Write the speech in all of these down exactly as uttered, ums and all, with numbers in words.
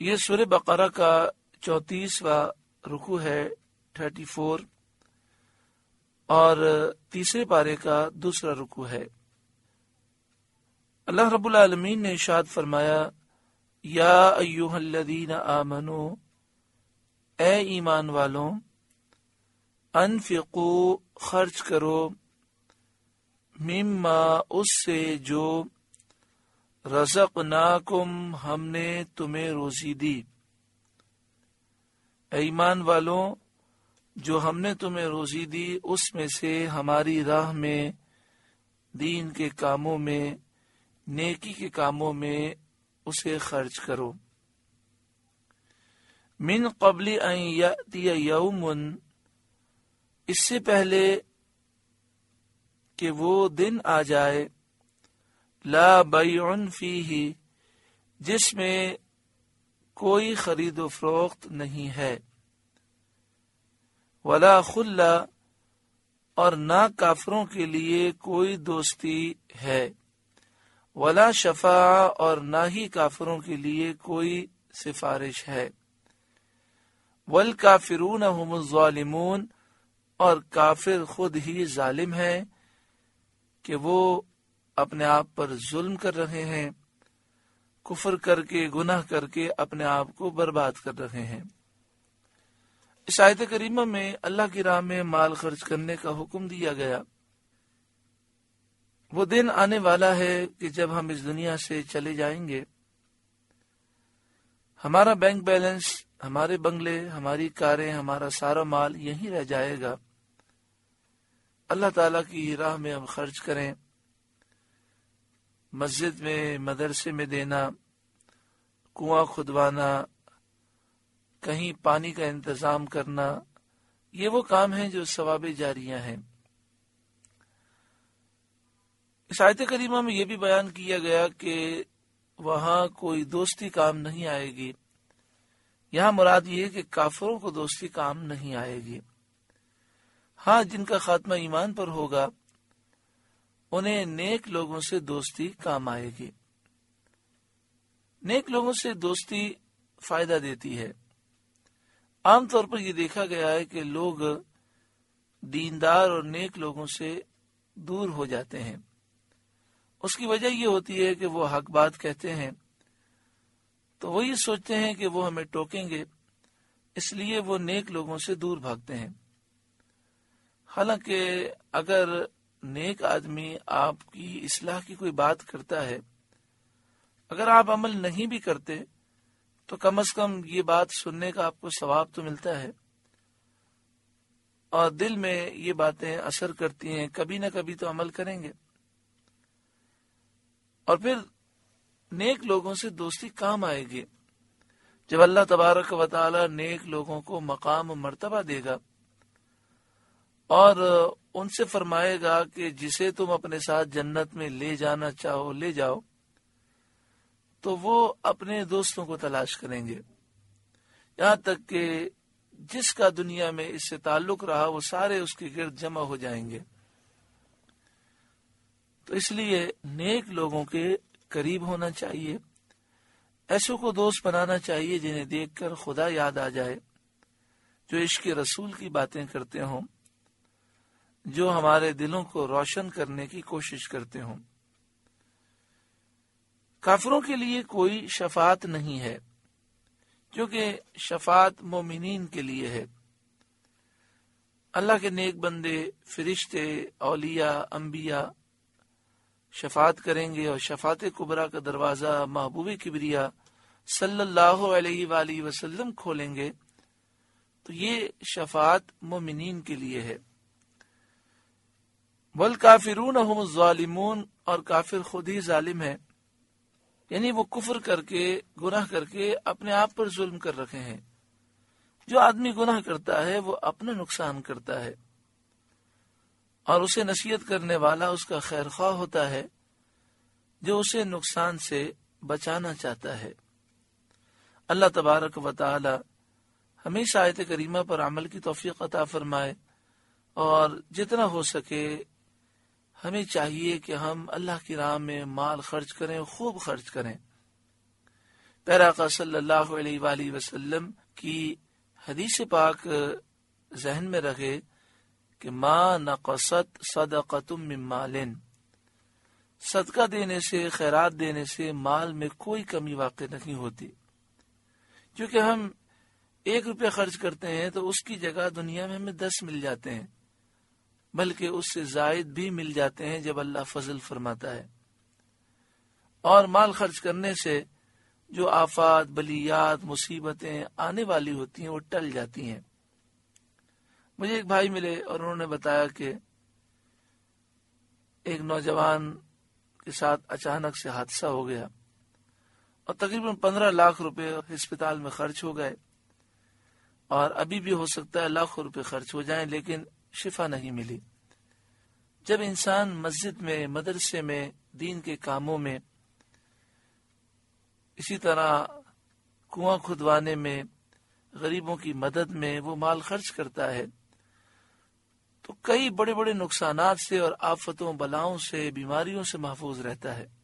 یہ سورہ بقرہ کا چونتیسواں رکوع ہے، تھرٹی فور، اور تیسرے پارے کا دوسرا رکوع ہے۔ اللہ رب العالمین نے ارشاد فرمایا، یا ایھا الذین آمنو، اے ایمان والوں، انفقو، خرچ کرو، مما، اس سے جو، رزقناکم، ہم نے تمہیں روزی دی۔ اے ایمان والوں، جو ہم نے تمہیں روزی دی اس میں سے ہماری راہ میں، دین کے کاموں میں، نیکی کے کاموں میں اسے خرچ کرو۔ من قبل ان یأتی یوم، اس سے پہلے کہ وہ دن آ جائے، لا بیع فیہ، جس میں کوئی خرید و فروخت نہیں ہے، ولا خلہ، اور نہ کافروں کے لیے کوئی دوستی ہے، ولا شفاعہ، اور نہ ہی کافروں کے لیے کوئی سفارش ہے، والکافرون هم الظالمون، اور کافر خود ہی ظالم ہیں کہ وہ اپنے آپ پر ظلم کر رہے ہیں، کفر کر کے، گناہ کر کے اپنے آپ کو برباد کر رہے ہیں۔ اس آیت کریمہ میں اللہ کی راہ میں مال خرچ کرنے کا حکم دیا گیا۔ وہ دن آنے والا ہے کہ جب ہم اس دنیا سے چلے جائیں گے، ہمارا بینک بیلنس، ہمارے بنگلے، ہماری کاریں، ہمارا سارا مال یہیں رہ جائے گا۔ اللہ تعالیٰ کی راہ میں ہم خرچ کریں، مسجد میں، مدرسے میں دینا، کنواں کھدوانا، کہیں پانی کا انتظام کرنا، یہ وہ کام ہیں جو ثواب جاریہ ہیں۔ اس آیت کریمہ میں یہ بھی بیان کیا گیا کہ وہاں کوئی دوستی کام نہیں آئے گی۔ یہاں مراد یہ ہے کہ کافروں کو دوستی کام نہیں آئے گی۔ ہاں، جن کا خاتمہ ایمان پر ہوگا انہیں نیک لوگوں سے دوستی کام آئے گی۔ نیک لوگوں سے دوستی فائدہ دیتی ہے۔ عام طور پر یہ دیکھا گیا ہے کہ لوگ دیندار اور نیک لوگوں سے دور ہو جاتے ہیں۔ اس کی وجہ یہ ہوتی ہے کہ وہ حق بات کہتے ہیں تو وہ یہ سوچتے ہیں کہ وہ ہمیں ٹوکیں گے، اس لیے وہ نیک لوگوں سے دور بھاگتے ہیں۔ حالانکہ اگر نیک آدمی آپ کی اصلاح کی کوئی بات کرتا ہے، اگر آپ عمل نہیں بھی کرتے تو کم از کم یہ بات سننے کا آپ کو ثواب تو ملتا ہے، اور دل میں یہ باتیں اثر کرتی ہیں، کبھی نہ کبھی تو عمل کریں گے۔ اور پھر نیک لوگوں سے دوستی کام آئے گی جب اللہ تبارک و تعالی نیک لوگوں کو مقام و مرتبہ دے گا اور ان سے فرمائے گا کہ جسے تم اپنے ساتھ جنت میں لے جانا چاہو لے جاؤ، تو وہ اپنے دوستوں کو تلاش کریں گے، یہاں تک کہ جس کا دنیا میں اس سے تعلق رہا وہ سارے اس کے گرد جمع ہو جائیں گے۔ تو اس لیے نیک لوگوں کے قریب ہونا چاہیے، ایسوں کو دوست بنانا چاہیے جنہیں دیکھ کر خدا یاد آ جائے، جو عشق رسول کی باتیں کرتے ہوں، جو ہمارے دلوں کو روشن کرنے کی کوشش کرتے ہوں۔ کافروں کے لیے کوئی شفاعت نہیں ہے، کیونکہ شفاعت مومنین کے لیے ہے۔ اللہ کے نیک بندے، فرشتے، اولیاء، انبیاء شفاعت کریں گے، اور شفاعت کبریٰ کا دروازہ محبوب کبریٰ صلی اللہ علیہ وآلہ وسلم کھولیں گے، تو یہ شفاعت مومنین کے لیے ہے۔ والکافرون هم الظالمون، اور کافر خود ہی ظالم ہے، یعنی وہ کفر کر کے، گناہ کر کے اپنے آپ پر ظلم کر رکھے ہیں۔ جو آدمی گناہ کرتا ہے وہ اپنا نقصان کرتا ہے، اور اسے نصیحت کرنے والا اس کا خیر خواہ ہوتا ہے جو اسے نقصان سے بچانا چاہتا ہے۔ اللہ تبارک و تعالی ہمیں اس آیت کریمہ پر عمل کی توفیق عطا فرمائے، اور جتنا ہو سکے ہمیں چاہیے کہ ہم اللہ کی راہ میں مال خرچ کریں، خوب خرچ کریں۔ پیارا آقا صلی اللہ علیہ وآلہ وسلم کی حدیث پاک ذہن میں رکھے کہ ما نقصت صدقۃ من مال، صدقہ دینے سے، خیرات دینے سے مال میں کوئی کمی واقع نہیں ہوتی. کیونکہ ہم ایک روپیہ خرچ کرتے ہیں تو اس کی جگہ دنیا میں ہمیں دس مل جاتے ہیں، بلکہ اس سے زائد بھی مل جاتے ہیں جب اللہ فضل فرماتا ہے. اور مال خرچ کرنے سے جو آفات، بلیات، مصیبتیں آنے والی ہوتی ہیں وہ ٹل جاتی ہیں. مجھے ایک بھائی ملے اور انہوں نے بتایا کہ ایک نوجوان کے ساتھ اچانک سے حادثہ ہو گیا اور تقریباً پندرہ لاکھ روپے ہسپتال میں خرچ ہو گئے، اور ابھی بھی ہو سکتا ہے لاکھوں روپے خرچ ہو جائیں لیکن شفا نہیں ملی. جب انسان مسجد میں، مدرسے میں، دین کے کاموں میں، اسی طرح کنواں کھدوانے میں، غریبوں کی مدد میں وہ مال خرچ کرتا ہے تو کئی بڑے بڑے نقصانات سے اور آفتوں، بلاؤں سے، بیماریوں سے محفوظ رہتا ہے.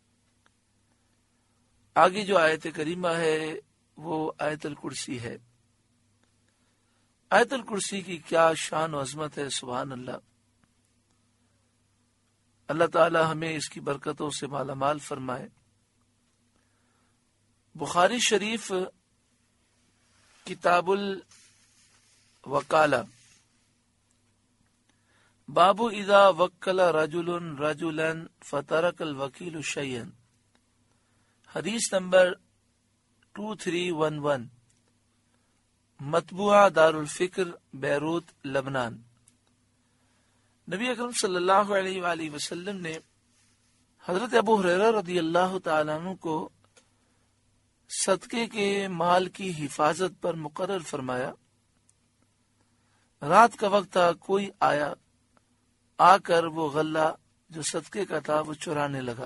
آگے جو آیت کریمہ ہے وہ آیت الکرسی ہے. آیت الکرسی کی کیا شان و عظمت ہے، سبحان اللہ. اللہ تعالی ہمیں اس کی برکتوں سے مالا مال فرمائے. بخاری شریف کتاب الوکالہ، باب اذا وکل رجل رجلا فترک الوکیل شیئا، حدیث نمبر دو تین ایک ایک، مطبوعہ دارالفکر بیروت لبنان. نبی اکرم صلی اللہ علیہ وآلہ وسلم نے حضرت ابو ہریرہ رضی اللہ تعالیٰ عنہ کو صدقے کے مال کی حفاظت پر مقرر فرمایا. رات کا وقت تھا، کوئی آیا، آ کر وہ غلہ جو صدقے کا تھا وہ چرانے لگا.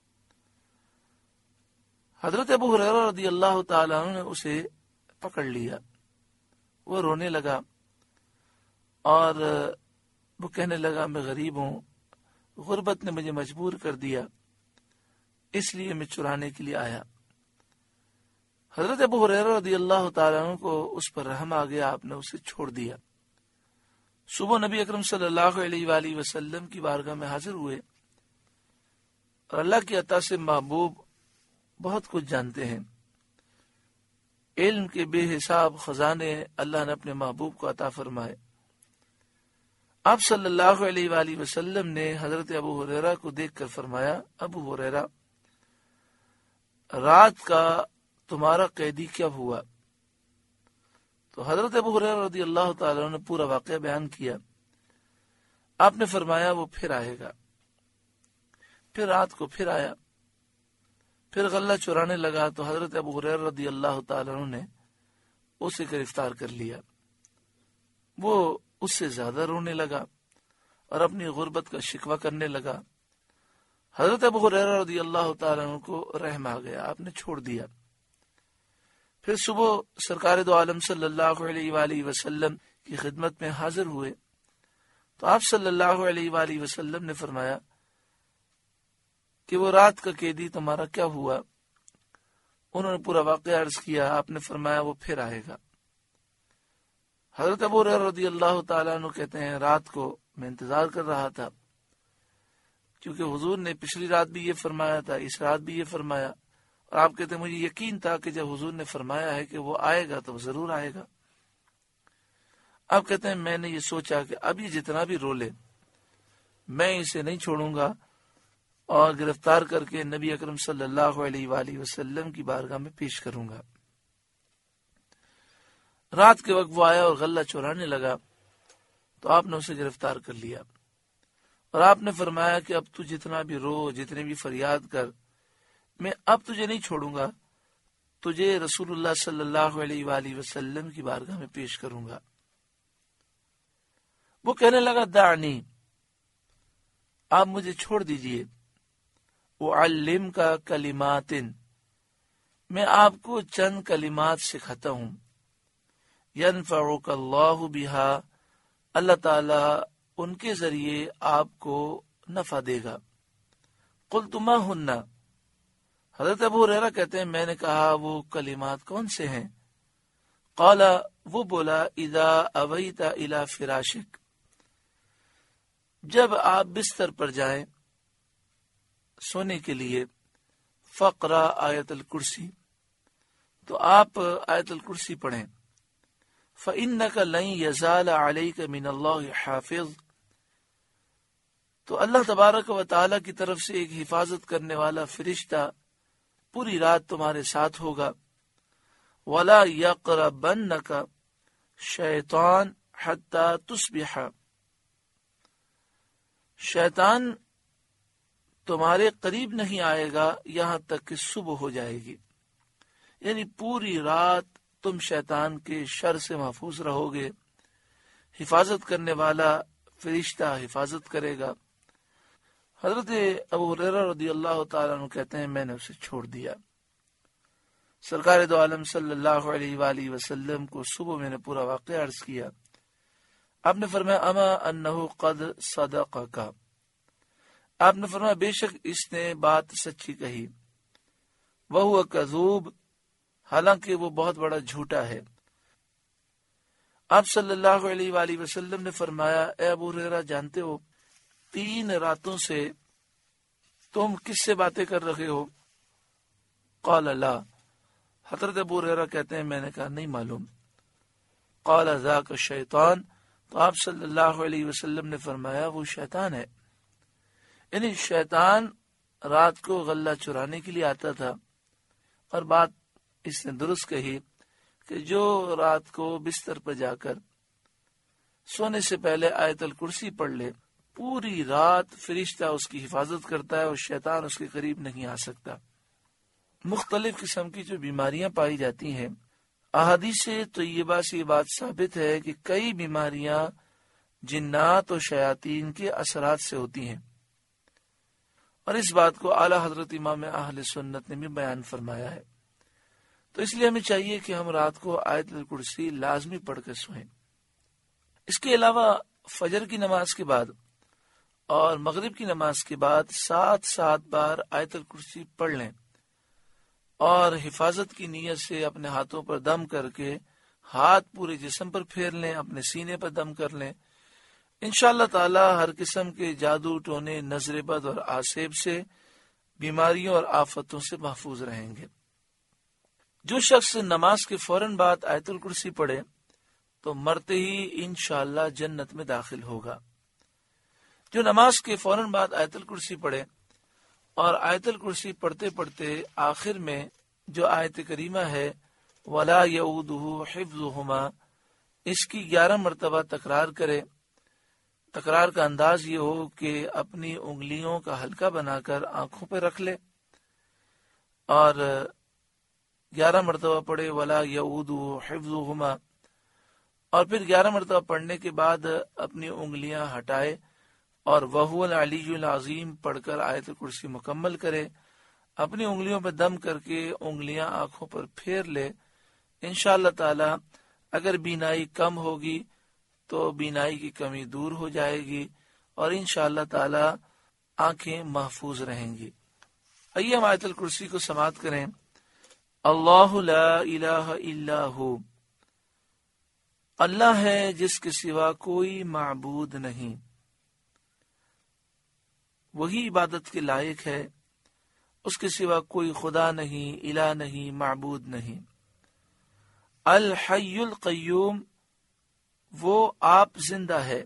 حضرت ابو ہریرہ رضی اللہ تعالیٰ عنہ نے اسے پکڑ لیا. وہ رونے لگا اور وہ کہنے لگا میں غریب ہوں، غربت نے مجھے مجبور کر دیا، اس لیے میں چرانے کے لیے آیا. حضرت ابو ہریرہ رضی اللہ تعالیٰ عنہ کو اس پر رحم آ گیا، آپ نے اسے چھوڑ دیا. صبح نبی اکرم صلی اللہ علیہ وآلہ وسلم کی بارگاہ میں حاضر ہوئے اور اللہ کی عطا سے محبوب بہت کچھ جانتے ہیں. علم کے بے حساب خزانے اللہ نے اپنے محبوب کو عطا فرمائے. آپ صلی اللہ علیہ وآلہ وسلم نے حضرت ابو ہریرہ کو دیکھ کر فرمایا، ابو ہریرہ، رات کا تمہارا قیدی کب ہوا؟ تو حضرت ابو ہریرہ رضی اللہ تعالیٰ نے پورا واقعہ بیان کیا. آپ نے فرمایا وہ پھر آئے گا. پھر رات کو پھر آیا، پھر غلہ چرانے لگا تو حضرت ابو ہریرہ رضی اللہ تعالیٰ عنہ نے اسے گرفتار کر لیا. وہ اس سے زیادہ رونے لگا اور اپنی غربت کا شکوہ کرنے لگا. حضرت ابو ہریرہ رضی اللہ تعالیٰ عنہ کو رحم آ گیا، آپ نے چھوڑ دیا. پھر صبح سرکار دو عالم صلی اللہ علیہ وآلہ وسلم کی خدمت میں حاضر ہوئے تو آپ صلی اللہ علیہ وآلہ وسلم نے فرمایا کہ وہ رات کا قیدی تمہارا کیا ہوا؟ انہوں نے پورا واقعہ عرض کیا. آپ نے فرمایا وہ پھر آئے گا. حضرت ابو ہریرہ رضی اللہ تعالیٰ عنہ کہتے ہیں رات کو میں انتظار کر رہا تھا کیونکہ حضور نے پچھلی رات بھی یہ فرمایا تھا، اس رات بھی یہ فرمایا، اور آپ کہتے ہیں مجھے یقین تھا کہ جب حضور نے فرمایا ہے کہ وہ آئے گا تو وہ ضرور آئے گا. آپ کہتے ہیں میں نے یہ سوچا کہ اب یہ جتنا بھی رو لے میں اسے نہیں چھوڑوں گا اور گرفتار کر کے نبی اکرم صلی اللہ علیہ وآلہ وسلم کی بارگاہ میں پیش کروں گا. رات کے وقت وہ آیا اور غلہ چورانے لگا تو آپ نے اسے گرفتار کر لیا اور آپ نے فرمایا کہ اب تو جتنا بھی رو، جتنے بھی فریاد کر، میں اب تجھے نہیں چھوڑوں گا، تجھے رسول اللہ صلی اللہ علیہ وآلہ وسلم کی بارگاہ میں پیش کروں گا. وہ کہنے لگا دعنی، آپ مجھے چھوڑ دیجئے، اعلم کا کلمات، میں آپ کو چند کلمات سکھاتا ہوں، ینفعک اللہ بہا، اللہ تعالی ان کے ذریعے آپ کو نفع دے گا. قلت ما ہن، حضرت ابو ہریرہ کہتے ہیں میں نے کہا وہ کلمات کون سے ہیں؟ قال، وہ بولا اذا اویت الی فراشک، جب آپ بستر پر جائیں سونے کے لیے، فقرا آیت الکرسی، تو آپ آیت الکرسی پڑھیں، فإنک لن یزال علیک من اللہ حافظ، تو اللہ تبارک و تعالی کی طرف سے ایک حفاظت کرنے والا فرشتہ پوری رات تمہارے ساتھ ہوگا، ولا یقربنک شیطان حتی تصبح، شیطان تمہارے قریب نہیں آئے گا یہاں تک کہ صبح ہو جائے گی، یعنی پوری رات تم شیطان کے شر سے محفوظ رہو گے، حفاظت کرنے والا فرشتہ حفاظت کرے گا۔ حضرت ابو ہریرہ رضی اللہ تعالیٰ عنہ کہتے ہیں میں نے اسے چھوڑ دیا۔ سرکار دو عالم صلی اللہ علیہ وآلہ وسلم کو صبح میں نے پورا واقعہ عرض کیا۔ آپ نے فرمایا اما انہ قد صدقک، آپ نے فرمایا بے شک اس نے بات سچی کہی، وہو کذوب، حالانکہ وہ بہت بڑا جھوٹا ہے۔ آپ صلی اللہ علیہ وآلہ وسلم نے فرمایا اے ابو ہریرہ جانتے ہو تین راتوں سے تم کس سے باتیں کر رہے ہو؟ قال لا، حضرت ابو ہریرہ کہتے ہیں میں نے کہا نہیں معلوم۔ قال ذاک الشیطان، تو آپ صلی اللہ علیہ وسلم نے فرمایا وہ شیطان ہے، یعنی شیطان رات کو غلہ چرانے کے لیے آتا تھا۔ اور بات اس نے درست کہی کہ جو رات کو بستر پر جا کر سونے سے پہلے آیت الکرسی پڑھ لے، پوری رات فرشتہ اس کی حفاظت کرتا ہے اور شیطان اس کے قریب نہیں آ سکتا۔ مختلف قسم کی جو بیماریاں پائی جاتی ہیں، احادیث طیبہ سے یہ بات ثابت ہے کہ کئی بیماریاں جنات و شیاطین کے اثرات سے ہوتی ہیں، اور اس بات کو اعلی حضرت امام اہل سنت نے بھی بیان فرمایا ہے۔ تو اس لیے ہمیں چاہیے کہ ہم رات کو آیت الکرسی لازمی پڑھ کر سوئیں۔ اس کے علاوہ فجر کی نماز کے بعد اور مغرب کی نماز کے بعد سات سات بار آیت الکرسی پڑھ لیں، اور حفاظت کی نیت سے اپنے ہاتھوں پر دم کر کے ہاتھ پورے جسم پر پھیر لیں، اپنے سینے پر دم کر لیں۔ انشاءاللہ تعالی ہر قسم کے جادو ٹونے، نظر بد اور آسیب سے، بیماریوں اور آفتوں سے محفوظ رہیں گے۔ جو شخص نماز کے فوراً بعد آیت الکرسی پڑھے تو مرتے ہی انشاءاللہ جنت میں داخل ہوگا۔ جو نماز کے فوراً بعد آیت الکرسی پڑھے اور آیت الکرسی پڑھتے پڑھتے آخر میں جو آیت کریمہ ہے وَلَا يَؤُودُهُ حِفْظُهُمَا، اس کی گیارہ مرتبہ تکرار کرے۔ تکرار کا انداز یہ ہو کہ اپنی انگلیوں کا حلقہ بنا کر آنکھوں پہ رکھ لے اور گیارہ مرتبہ پڑھے وَلَا يَؤُودُهُ حِفْظُهُمَا، اور پھر گیارہ مرتبہ پڑھنے کے بعد اپنی انگلیاں ہٹائے اور وَهُوَ الْعَلِيُّ الْعَظِيمُ پڑھ کر آیت کرسی مکمل کرے، اپنی انگلیوں پہ دم کر کے انگلیاں آنکھوں پر پھیر لے۔ انشاءاللہ تعالی اگر بینائی کم ہوگی تو بینائی کی کمی دور ہو جائے گی اور انشاءاللہ تعالی آنکھیں محفوظ رہیں گی۔ آئیے ہم آیت الکرسی کو سماعت کریں۔ اللہ لا الہ الا ہو، اللہ ہے جس کے سوا کوئی معبود نہیں، وہی عبادت کے لائق ہے، اس کے سوا کوئی خدا نہیں، الہ نہیں، معبود نہیں۔ الحی القیوم، وہ آپ زندہ ہے،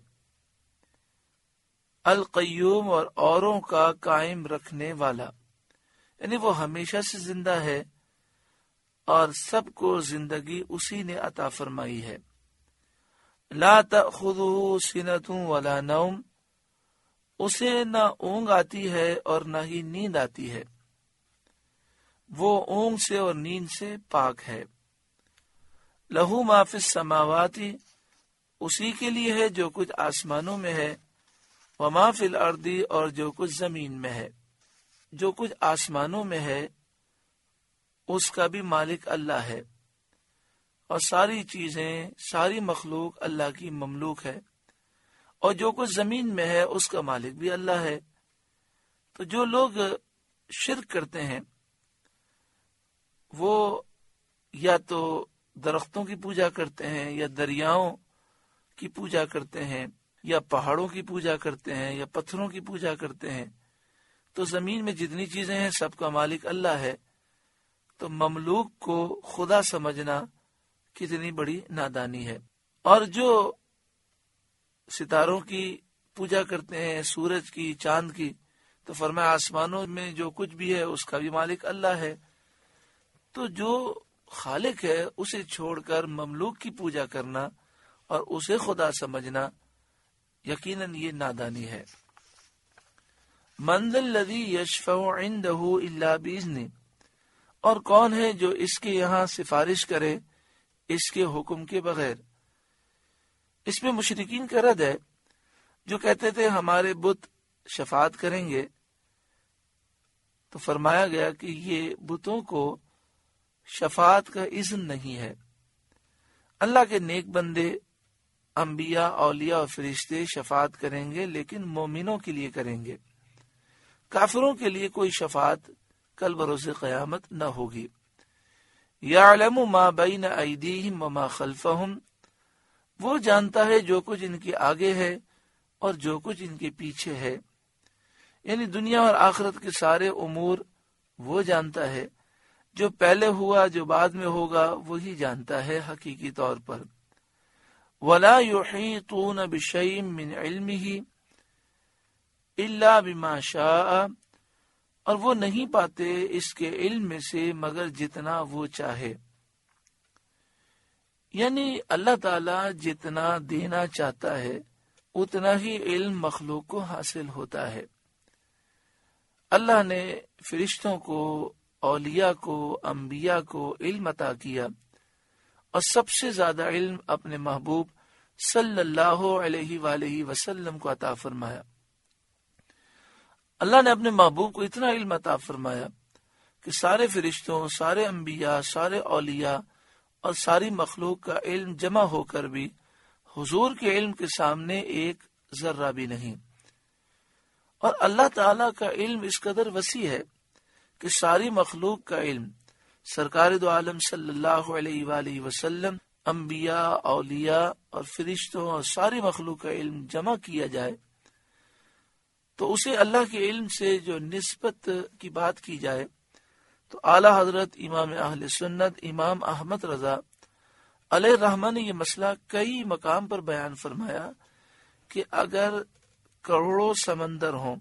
القیوم اور اوروں کا قائم رکھنے والا، یعنی وہ ہمیشہ سے زندہ ہے اور سب کو زندگی اسی نے عطا فرمائی ہے۔ لا تأخذہ سنۃ ولا نوم، اسے نہ اونگ آتی ہے اور نہ ہی نیند آتی ہے، وہ اونگ سے اور نیند سے پاک ہے۔ لہو ما فی السماوات، اسی کے لیے ہے جو کچھ آسمانوں میں ہے، وما فی الارض، اور جو کچھ زمین میں ہے۔ جو کچھ آسمانوں میں ہے اس کا بھی مالک اللہ ہے، اور ساری چیزیں، ساری مخلوق اللہ کی مملوک ہے، اور جو کچھ زمین میں ہے اس کا مالک بھی اللہ ہے۔ تو جو لوگ شرک کرتے ہیں وہ یا تو درختوں کی پوجا کرتے ہیں، یا دریاؤں کی پوجا کرتے ہیں، یا پہاڑوں کی پوجا کرتے ہیں، یا پتھروں کی پوجا کرتے ہیں، تو زمین میں جتنی چیزیں ہیں سب کا مالک اللہ ہے، تو مملوک کو خدا سمجھنا کتنی بڑی نادانی ہے۔ اور جو ستاروں کی پوجا کرتے ہیں، سورج کی، چاند کی، تو فرمایا آسمانوں میں جو کچھ بھی ہے اس کا بھی مالک اللہ ہے۔ تو جو خالق ہے اسے چھوڑ کر مملوک کی پوجا کرنا اور اسے خدا سمجھنا یقیناً یہ نادانی ہے۔ من ذا الذی یشفع عنده الا باذنہ، اور کون ہے جو اس کے یہاں سفارش کرے اس کے حکم کے بغیر۔ اس میں مشرکین کا رد ہے جو کہتے تھے ہمارے بت شفاعت کریں گے، تو فرمایا گیا کہ یہ بتوں کو شفاعت کا اذن نہیں ہے۔ اللہ کے نیک بندے، انبیاء، اولیاء اور فرشتے شفاعت کریں گے، لیکن مومنوں کے لیے کریں گے۔ کافروں کے لیے کوئی شفاعت کل بروز قیامت نہ ہوگی۔ یعلم ما بین ایدیہم وما خلفہم، وہ جانتا ہے جو کچھ ان کے آگے ہے اور جو کچھ ان کے پیچھے ہے، یعنی دنیا اور آخرت کے سارے امور وہ جانتا ہے۔ جو پہلے ہوا، جو بعد میں ہوگا، وہی جانتا ہے حقیقی طور پر۔ وَلَا يُحِيطُونَ بِشَيْءٍ مِّنْ عِلْمِهِ إِلَّا بِمَا شَاءَ، اور وہ نہیں پاتے اس کے علم میں سے مگر جتنا وہ چاہے۔ یعنی اللہ تعالی جتنا دینا چاہتا ہے اتنا ہی علم مخلوق کو حاصل ہوتا ہے۔ اللہ نے فرشتوں کو، اولیاء کو، انبیاء کو علم عطا کیا، اور سب سے زیادہ علم اپنے محبوب صلی اللہ علیہ وآلہ وسلم کو عطا فرمایا۔ اللہ نے اپنے محبوب کو اتنا علم عطا فرمایا کہ سارے فرشتوں، سارے انبیاء، سارے اولیاء اور ساری مخلوق کا علم جمع ہو کر بھی حضور کے علم کے سامنے ایک ذرہ بھی نہیں۔ اور اللہ تعالی کا علم اس قدر وسیع ہے کہ ساری مخلوق کا علم سرکار دو عالم صلی اللہ علیہ وآلہ وسلم، انبیاء، اولیاء اور فرشتوں اور ساری مخلوق کا علم جمع کیا جائے تو اسے اللہ کے علم سے جو نسبت کی بات کی جائے تو اعلی حضرت امام اہل سنت امام احمد رضا علیہ الرحمہ نے یہ مسئلہ کئی مقام پر بیان فرمایا کہ اگر کروڑوں سمندر ہوں،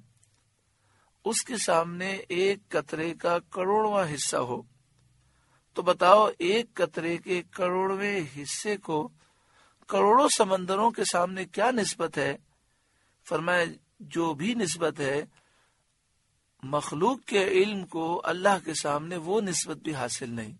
اس کے سامنے ایک قطرے کا کروڑواں حصہ ہو، تو بتاؤ ایک قطرے کے کروڑویں حصے کو کروڑوں سمندروں کے سامنے کیا نسبت ہے؟ فرمایا جو بھی نسبت ہے مخلوق کے علم کو اللہ کے سامنے وہ نسبت بھی حاصل نہیں۔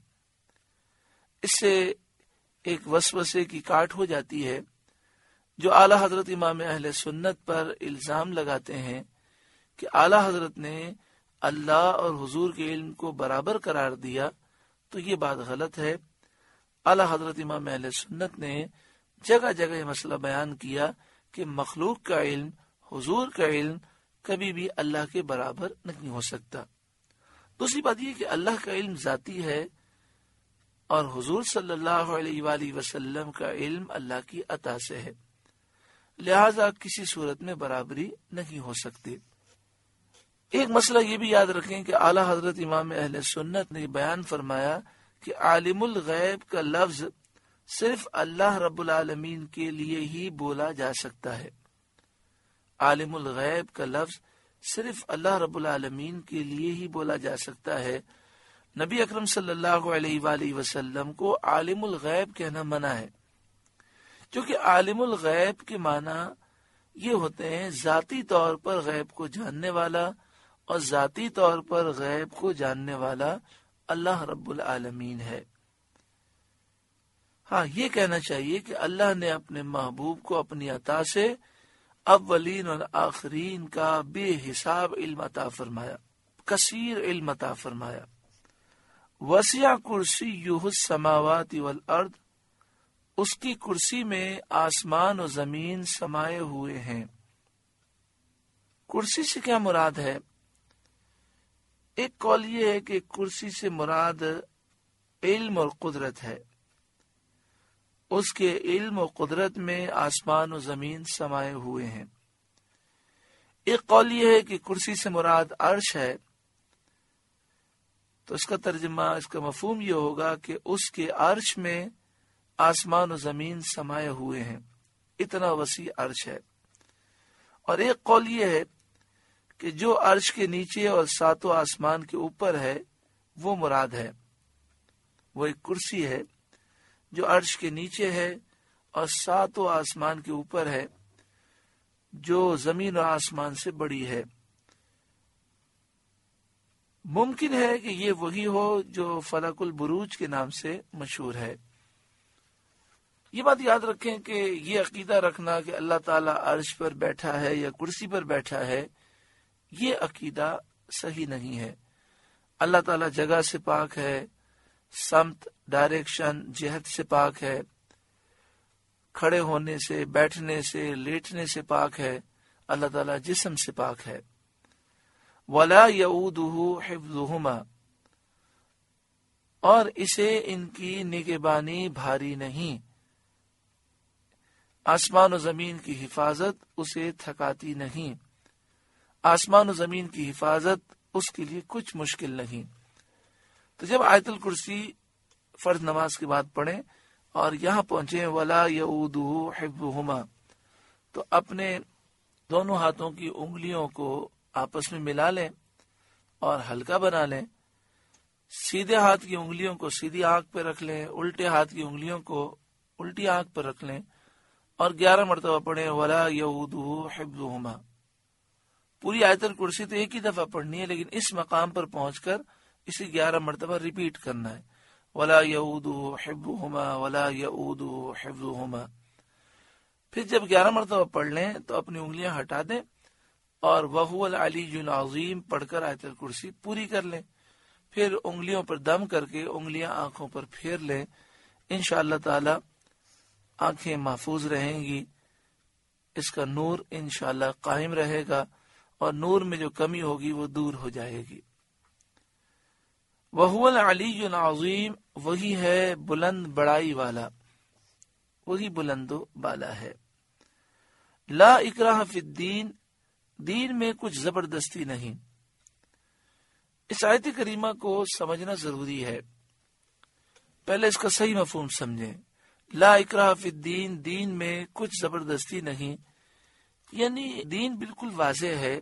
اس سے ایک وسوسے کی کاٹ ہو جاتی ہے جو اعلی حضرت امام اہل سنت پر الزام لگاتے ہیں کہ اعلی حضرت نے اللہ اور حضور کے علم کو برابر قرار دیا، تو یہ بات غلط ہے۔ اعلی حضرت امام اہل سنت نے جگہ جگہ یہ مسئلہ بیان کیا کہ مخلوق کا علم، حضور کا علم کبھی بھی اللہ کے برابر نہیں ہو سکتا۔ دوسری بات یہ کہ اللہ کا علم ذاتی ہے اور حضور صلی اللہ علیہ وآلہ وسلم کا علم اللہ کی عطا سے ہے، لہذا کسی صورت میں برابری نہیں ہو سکتی۔ ایک مسئلہ یہ بھی یاد رکھیں کہ اعلی حضرت امام اہل سنت نے بیان فرمایا کہ عالم الغیب کا لفظ صرف اللہ رب العالمین کے لیے ہی بولا جا سکتا ہے۔ عالم الغیب کا لفظ صرف اللہ رب العالمین کے لیے ہی بولا جا سکتا ہے۔ نبی اکرم صلی اللہ علیہ وآلہ وسلم کو عالم الغیب کہنا منع ہے، کیونکہ عالم الغیب کے معنی یہ ہوتے ہیں ذاتی طور پر غیب کو جاننے والا، اور ذاتی طور پر غیب کو جاننے والا اللہ رب العالمین ہے۔ ہاں یہ کہنا چاہیے کہ اللہ نے اپنے محبوب کو اپنی عطا سے اولین اور آخرین کا بے حساب علم عطا فرمایا، کثیر علم عطا فرمایا۔ وسع کرسیہ السماوات والارض، اس کی کرسی میں آسمان و زمین سمائے ہوئے ہیں۔ کرسی سے کیا مراد ہے؟ ایک قول یہ ہے کہ کرسی سے مراد علم اور قدرت ہے، اس کے علم و قدرت میں آسمان و زمین سمائے ہوئے ہیں۔ ایک قول یہ ہے کہ کرسی سے مراد عرش ہے، تو اس کا ترجمہ، اس کا مفہوم یہ ہوگا کہ اس کے عرش میں آسمان و زمین سمائے ہوئے ہیں، اتنا وسیع عرش ہے۔ اور ایک قول یہ ہے کہ جو عرش کے نیچے اور ساتوں آسمان کے اوپر ہے وہ مراد ہے، وہ ایک کرسی ہے جو عرش کے نیچے ہے اور ساتوں آسمان کے اوپر ہے، جو زمین اور آسمان سے بڑی ہے۔ ممکن ہے کہ یہ وہی ہو جو فلک البروج کے نام سے مشہور ہے۔ یہ بات یاد رکھیں کہ یہ عقیدہ رکھنا کہ اللہ تعالیٰ عرش پر بیٹھا ہے یا کرسی پر بیٹھا ہے، یہ عقیدہ صحیح نہیں ہے۔ اللہ تعالیٰ جگہ سے پاک ہے، سمت، ڈائریکشن، جہت سے پاک ہے، کھڑے ہونے سے، بیٹھنے سے، لیٹنے سے پاک ہے۔ اللہ تعالیٰ جسم سے پاک ہے۔ وَلَا يَئُودُهُ حِفْظُهُمَا، اور اسے ان کی نگہبانی بھاری نہیں۔ آسمان و زمین کی حفاظت اسے تھکاتی نہیں، آسمان و زمین کی حفاظت اس کے لیے کچھ مشکل نہیں۔ تو جب آیت الکرسی فرض نماز کے بعد پڑھیں اور یہاں پہنچے وَلَا يَئُودُهُ حِفْظُهُمَا، تو اپنے دونوں ہاتھوں کی انگلیوں کو آپس میں ملا لیں اور ہلکا بنا لیں۔ سیدھے ہاتھ کی انگلیوں کو سیدھی آنکھ پہ رکھ لیں، الٹے ہاتھ کی انگلیوں کو الٹی آنکھ پر رکھ لیں اور گیارہ مرتبہ پڑھیں وَلَا يَئُودُهُ حِفْظُهُمَا۔ پوری آیت الکرسی تو ایک ہی دفعہ پڑھنی ہے، لیکن اس مقام پر پہنچ کر اسے گیارہ مرتبہ ریپیٹ کرنا ہے، وَلَا يَئُودُهُ حِفْظُهُمَا وَلَا يَئُودُهُ حِفْظُهُمَا۔ پھر جب گیارہ مرتبہ پڑھ لیں تو اپنی انگلیاں ہٹا دیں اور وَهُوَ الْعَلِيُّ الْعَظِيمُ پڑھ کر آیت الکرسی پوری کر لیں۔ پھر انگلیوں پر دم کر کے انگلیاں آنکھوں پر پھیر لیں۔ انشاءاللہ تعالی آنکھیں محفوظ رہیں گی، اس کا نور انشاءاللہ قائم رہے گا اور نور میں جو کمی ہوگی وہ دور ہو جائے گی۔ وَهُوَ الْعَلِيُّ الْعَظِيمُ، وہی ہے بلند بڑائی والا، وہی بلند و بالا ہے۔ لا اکراہ فی الدین، دین میں کچھ زبردستی نہیں۔ اس آیت کریمہ کو سمجھنا ضروری ہے۔ پہلے اس کا صحیح مفہوم سمجھیں۔ لا اکراہ فی الدین، دین میں کچھ زبردستی نہیں، یعنی دین بالکل واضح ہے۔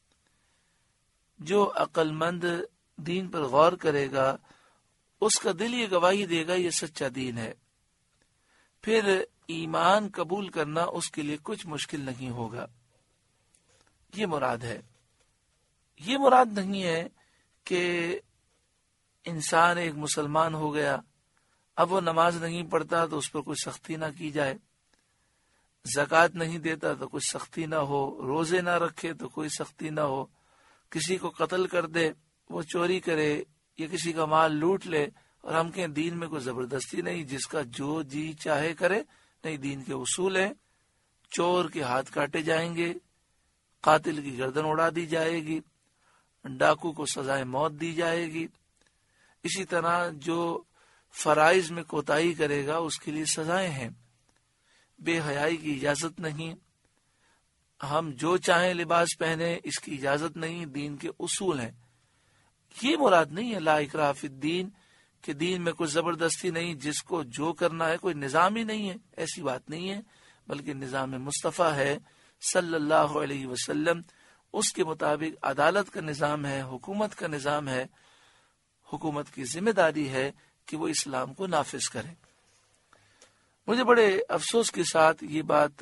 جو عقل مند دین پر غور کرے گا اس کا دل یہ گواہی دے گا یہ سچا دین ہے، پھر ایمان قبول کرنا اس کے لیے کچھ مشکل نہیں ہوگا۔ یہ مراد ہے۔ یہ مراد نہیں ہے کہ انسان ایک مسلمان ہو گیا، اب وہ نماز نہیں پڑھتا تو اس پر کوئی سختی نہ کی جائے، زکوٰۃ نہیں دیتا تو کوئی سختی نہ ہو، روزے نہ رکھے تو کوئی سختی نہ ہو، کسی کو قتل کر دے، وہ چوری کرے یا کسی کا مال لوٹ لے اور ہم کہیں دین میں کوئی زبردستی نہیں، جس کا جو جی چاہے کرے۔ نہیں، دین کے اصول ہیں۔ چور کے ہاتھ کاٹے جائیں گے، قاتل کی گردن اڑا دی جائے گی، ڈاکو کو سزائے موت دی جائے گی۔ اسی طرح جو فرائض میں کوتاہی کرے گا اس کے لیے سزائیں ہیں۔ بے حیائی کی اجازت نہیں، ہم جو چاہیں لباس پہنے اس کی اجازت نہیں، دین کے اصول ہیں۔ یہ مراد نہیں ہے لا اکراہ فی الدین کہ دین میں کوئی زبردستی نہیں، جس کو جو کرنا ہے، کوئی نظام ہی نہیں ہے، ایسی بات نہیں ہے، بلکہ نظام مصطفیٰ ہے صلی اللہ علیہ وسلم، اس کے مطابق عدالت کا نظام ہے، حکومت کا نظام ہے۔ حکومت کی ذمہ داری ہے کہ وہ اسلام کو نافذ کرے۔ مجھے بڑے افسوس کے ساتھ یہ بات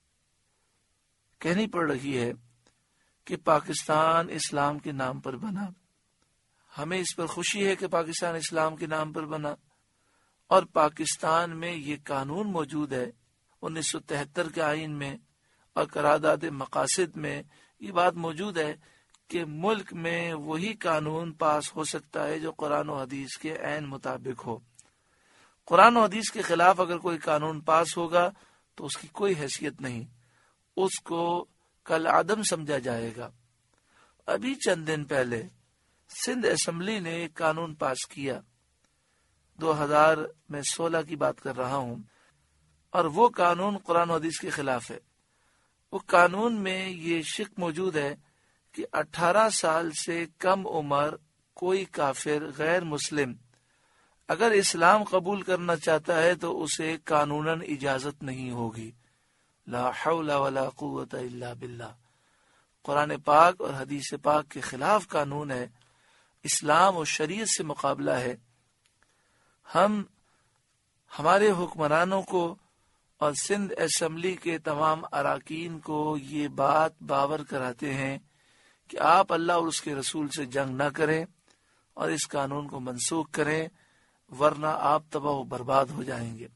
کہنی پڑ رہی ہے کہ پاکستان اسلام کے نام پر بنا۔ ہمیں اس پر خوشی ہے کہ پاکستان اسلام کے نام پر بنا، اور پاکستان میں یہ قانون موجود ہے انیس سو تہتر کے آئین میں اور قرارداد مقاصد میں یہ بات موجود ہے کہ ملک میں وہی قانون پاس ہو سکتا ہے جو قرآن و حدیث کے عین مطابق ہو۔ قرآن و حدیث کے خلاف اگر کوئی قانون پاس ہوگا تو اس کی کوئی حیثیت نہیں، اس کو کل عدم سمجھا جائے گا۔ ابھی چند دن پہلے سندھ اسمبلی نے ایک قانون پاس کیا دو ہزار میں سولہ کی بات کر رہا ہوں، اور وہ قانون قرآن و حدیث کے خلاف ہے۔ وہ قانون میں یہ شک موجود ہے کہ اٹھارہ سال سے کم عمر کوئی کافر غیر مسلم اگر اسلام قبول کرنا چاہتا ہے تو اسے قانوناً اجازت نہیں ہوگی۔ لا حول ولا قوت الا باللہ، قرآن پاک اور حدیث پاک کے خلاف قانون ہے، اسلام اور شریعت سے مقابلہ ہے۔ ہم ہمارے حکمرانوں کو اور سندھ اسمبلی کے تمام اراکین کو یہ بات باور کراتے ہیں کہ آپ اللہ اور اس کے رسول سے جنگ نہ کریں اور اس قانون کو منسوخ کریں، ورنہ آپ تباہ و برباد ہو جائیں گے۔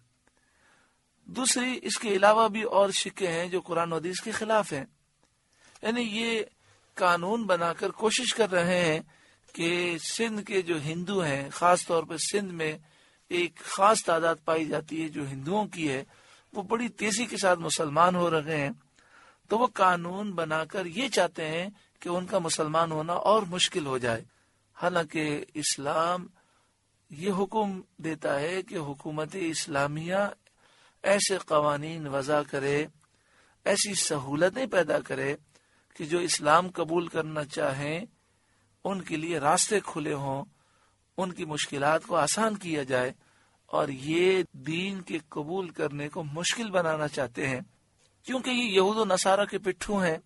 دوسری، اس کے علاوہ بھی اور شکیں ہیں جو قرآن و حدیث کے خلاف ہیں، یعنی یہ قانون بنا کر کوشش کر رہے ہیں کہ سندھ کے جو ہندو ہیں، خاص طور پر سندھ میں ایک خاص تعداد پائی جاتی ہے جو ہندوؤں کی ہے، وہ بڑی تیزی کے ساتھ مسلمان ہو رہے ہیں، تو وہ قانون بنا کر یہ چاہتے ہیں کہ ان کا مسلمان ہونا اور مشکل ہو جائے۔ حالانکہ اسلام یہ حکم دیتا ہے کہ حکومت اسلامیہ ایسے قوانین وضع کرے، ایسی سہولتیں پیدا کرے کہ جو اسلام قبول کرنا چاہیں ان کے لیے راستے کھلے ہوں، ان کی مشکلات کو آسان کیا جائے، اور یہ دین کے قبول کرنے کو مشکل بنانا چاہتے ہیں کیونکہ یہ یہود و نصارہ کے پٹھو ہیں،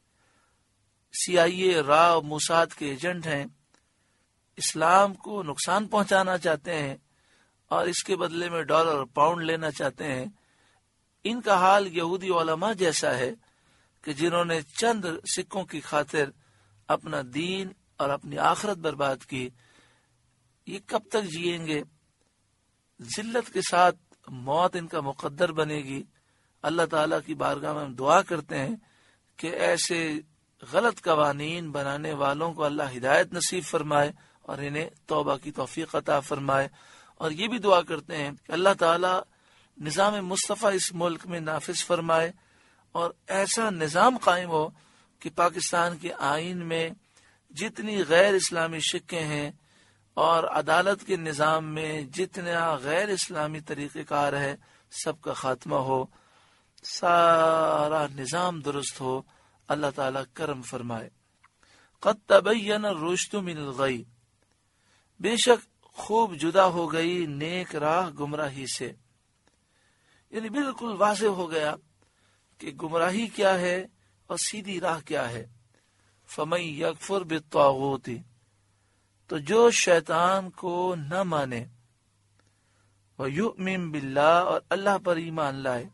سی آئی اے، را، موساد کے ایجنٹ ہیں، اسلام کو نقصان پہنچانا چاہتے ہیں اور اس کے بدلے میں ڈالر اور پاؤنڈ لینا چاہتے ہیں۔ ان کا حال یہودی علماء جیسا ہے کہ جنہوں نے چند سکوں کی خاطر اپنا دین اور اپنی آخرت برباد کی، یہ کب تک جئیں گے؟ ذلت کے ساتھ موت ان کا مقدر بنے گی۔ اللہ تعالیٰ کی بارگاہ میں ہم دعا کرتے ہیں کہ ایسے غلط قوانین بنانے والوں کو اللہ ہدایت نصیب فرمائے اور انہیں توبہ کی توفیق عطا فرمائے، اور یہ بھی دعا کرتے ہیں کہ اللہ تعالیٰ نظام مصطفیٰ اس ملک میں نافذ فرمائے اور ایسا نظام قائم ہو کہ پاکستان کے آئین میں جتنی غیر اسلامی شکیں ہیں اور عدالت کے نظام میں جتنا غیر اسلامی طریقہ کار ہے، سب کا خاتمہ ہو، سارا نظام درست ہو۔ اللہ تعالیٰ کرم فرمائے۔ قد تبین الرشد من الغی، بے شک خوب جدا ہو گئی نیک راہ گمراہی سے، یعنی بالکل واضح ہو گیا کہ گمراہی کیا ہے اور سیدھی راہ کیا ہے۔ فمن یکفر بالطاغوت، تو جو شیطان کو نہ مانے، ویؤمن باللہ، اور اللہ پر ایمان لائے،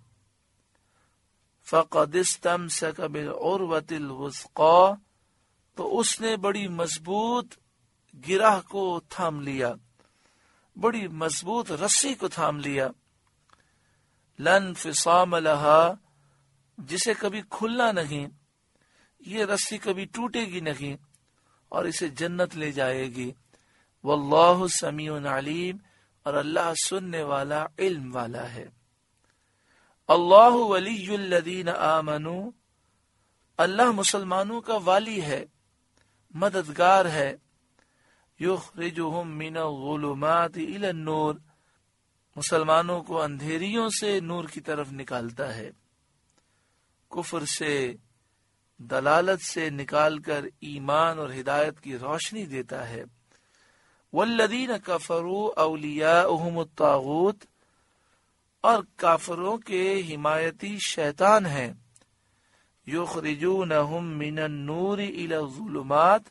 فقد استمسک بالعروۃ الوثقی، تو اس نے بڑی مضبوط گرہ کو تھام لیا، بڑی مضبوط رسی کو تھام لیا، لا انفصام لہا، جسے کبھی کھلنا نہیں، یہ رسی کبھی ٹوٹے گی نہیں اور اسے جنت لے جائے گی۔ واللہ سمیع علیم، اور اللہ سننے والا، علم والا ہے۔ اللہ ولی الذین آمنوا، اللہ مسلمانوں کا والی ہے، مددگار ہے۔ یخرجہم من الظلمات الی النور، مسلمانوں کو اندھیریوں سے نور کی طرف نکالتا ہے، کفر سے، دلالت سے نکال کر ایمان اور ہدایت کی روشنی دیتا ہے۔ والذین کفروا اولیاؤہم الطاغوت، اور کافروں کے حمایتی شیطان ہیں، یخرجونہم من النور الی الظلمات،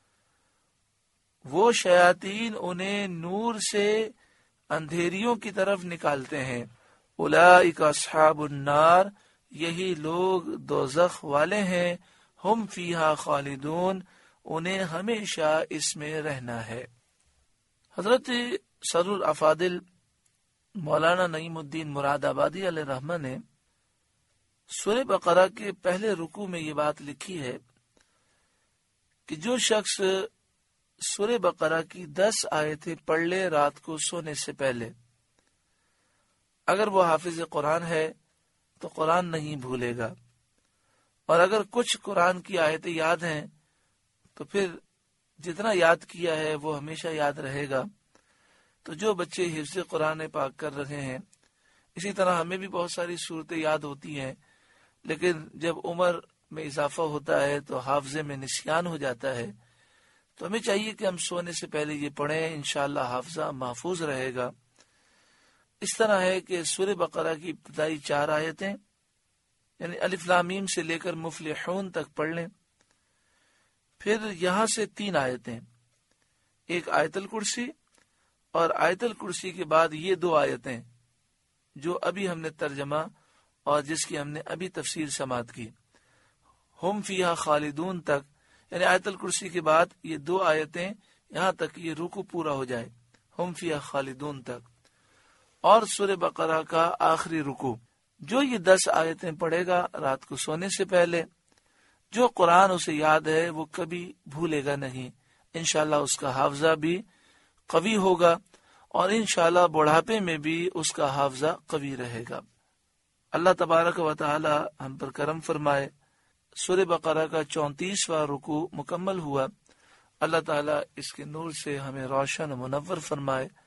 وہ شیاطین انہیں نور سے اندھیریوں کی طرف نکالتے ہیں۔ اولئک اصحاب النار، یہی لوگ دوزخ والے ہیں، ہم فیہا خالدون، انہیں ہمیشہ اس میں رہنا ہے۔ حضرت سر الافاضل مولانا نعیم الدین مراد آبادی علیہ رحمہ نے سورہ بقرہ کے پہلے رکوع میں یہ بات لکھی ہے کہ جو شخص سورہ بقرہ کی دس آیتیں پڑھ لے رات کو سونے سے پہلے، اگر وہ حافظ قرآن ہے تو قرآن نہیں بھولے گا، اور اگر کچھ قرآن کی آیتیں یاد ہیں تو پھر جتنا یاد کیا ہے وہ ہمیشہ یاد رہے گا۔ تو جو بچے حفظ قرآن پاک کر رہے ہیں، اسی طرح ہمیں بھی بہت ساری صورتیں یاد ہوتی ہیں، لیکن جب عمر میں اضافہ ہوتا ہے تو حافظے میں نسیان ہو جاتا ہے، تو ہمیں چاہیے کہ ہم سونے سے پہلے یہ پڑھیں، انشاءاللہ حافظہ محفوظ رہے گا۔ اس طرح ہے کہ سورہ بقرہ کی ابتدائی چار آیتیں یعنی الف لام میم سے لے کر مفلحون تک پڑھ لیں، پھر یہاں سے تین آیتیں، ایک آیت الکرسی اور آیت الکرسی کے بعد یہ دو آیتیں جو ابھی ہم نے ترجمہ اور جس کی ہم نے ابھی تفسیر سماعت کی، ہم فیہا خالدون تک، یعنی آیت الکرسی کے بعد یہ دو آیتیں یہاں تک یہ رکوع پورا ہو جائے، ہم فیہا خالدون تک، اور سورہ بقرہ کا آخری رکوع۔ جو یہ دس آیتیں پڑھے گا رات کو سونے سے پہلے، جو قرآن اسے یاد ہے وہ کبھی بھولے گا نہیں، انشاءاللہ اس کا حافظہ بھی قوی ہوگا، اور انشاءاللہ بڑھاپے میں بھی اس کا حافظہ قوی رہے گا۔ اللہ تبارک و تعالی ہم پر کرم فرمائے۔ سورہ بقرہ کا چونتیسواں رکوع مکمل ہوا۔ اللہ تعالیٰ اس کے نور سے ہمیں روشن و منور فرمائے۔